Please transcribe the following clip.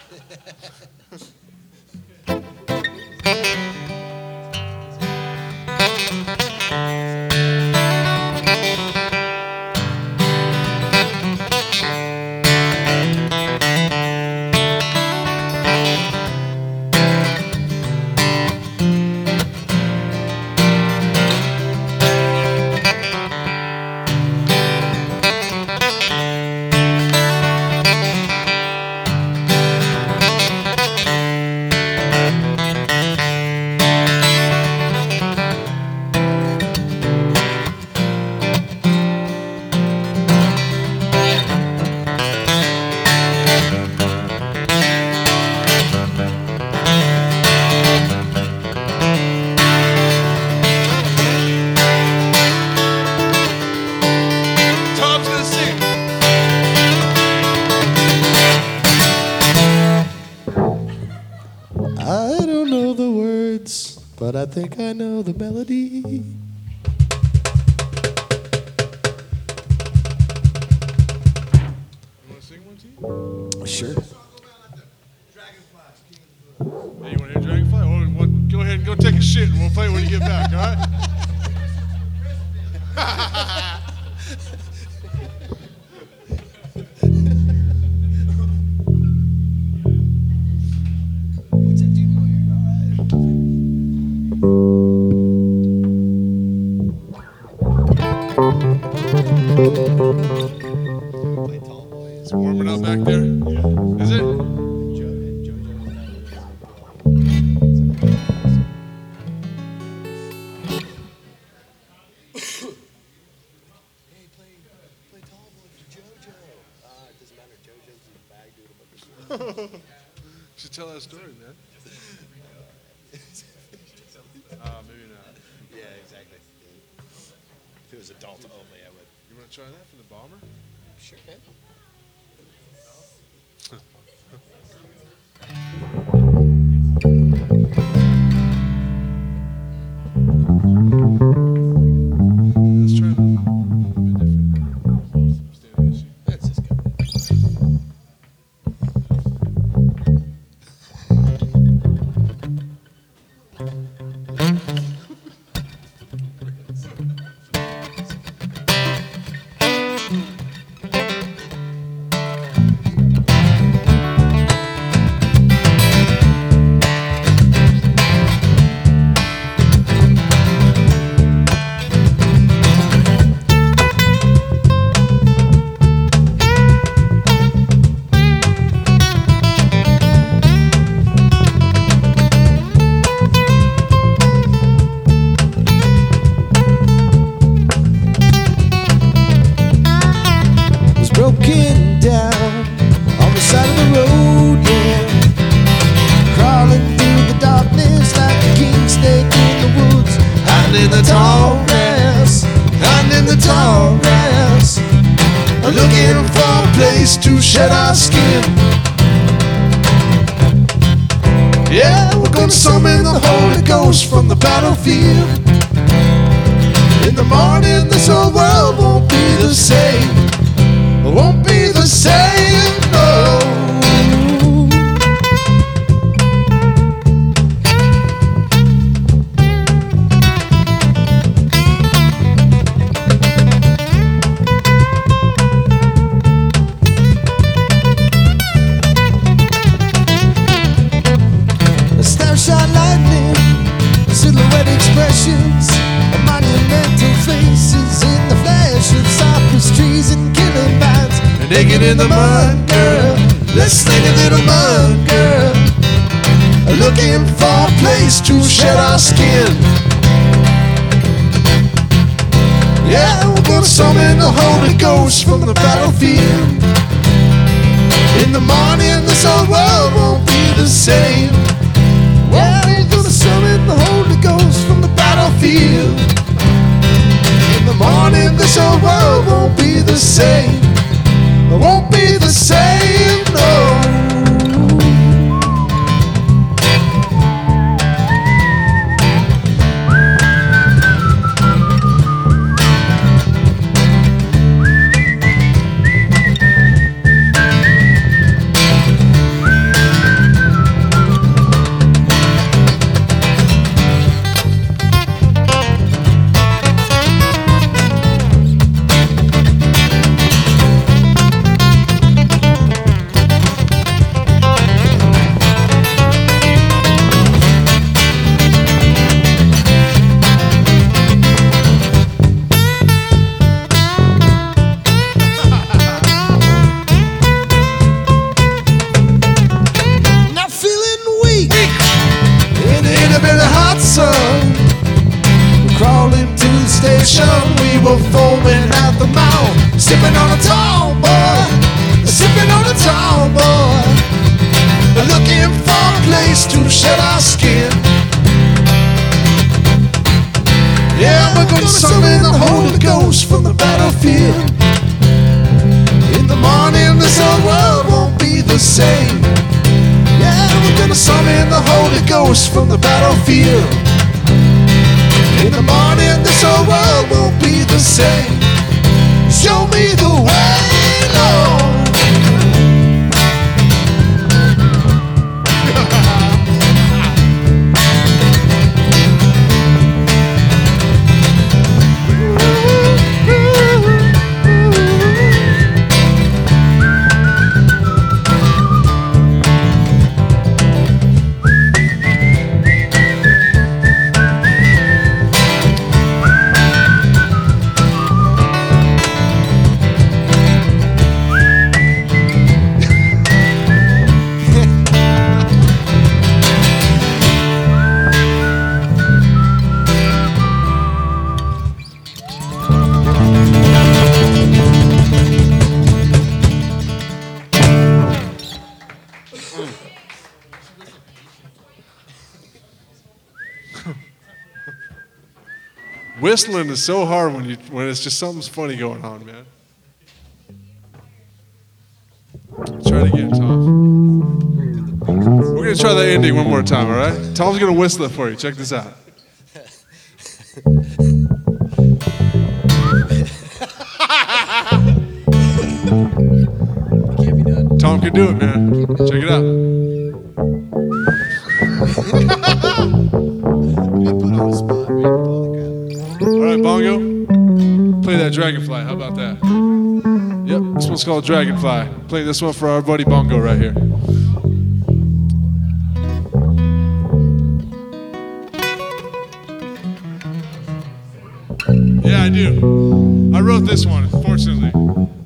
I don't know the words, but I think I know the melody. You want to sing one to you? Sure. Hey, you want to hear Dragonfly? Oh, go ahead and go take a shit, and we'll play it when you get back, all right? What's that do? All right. Play Tall Boys. Warming up back there? Yeah. Is it? Should tell that story, man. Maybe not. Yeah, exactly. If it was adult only, I would. You want to try that for the bomber? Sure can. Let's try it a bit different. Standing issue. That's just good. Broken down on the side of the road, yeah. Crawling through the darkness like a king snake in the woods. Hiding in the tall grass, hiding in the tall grass. Looking for a place to shed our skin. Yeah, we're gonna summon the Holy Ghost from the battlefield. In the morning this whole world won't be the same. Won't be the same, no. A snapshot lightning, silhouette expressions, monumental faces in the flash of cypress trees and killing vines. Naked in the mud, girl, let's sing a little mud, girl. Looking for a place to shed our skin. Yeah, we're gonna summon the Holy Ghost from the battlefield. In the morning, this whole world won't be the same. Yeah, we're gonna summon the Holy Ghost from the battlefield. In the morning, this whole world won't be the same. It won't be the same, no. the same. Yeah, we're gonna summon the Holy Ghost from the battlefield. In the morning, this whole world won't be the same. Show me the way, Lord. Whistling is so hard when it's just something's funny going on, man. Try it again, Tom. We're gonna try that ending one more time, all right? Tom's gonna whistle it for you. Check this out. Can't be done. Tom can do it, man. Check it out. Put on the spot. All right, Bongo. Play that Dragonfly. How about that? Yep, this one's called Dragonfly. Play this one for our buddy Bongo right here. Yeah, I do. I wrote this one, fortunately.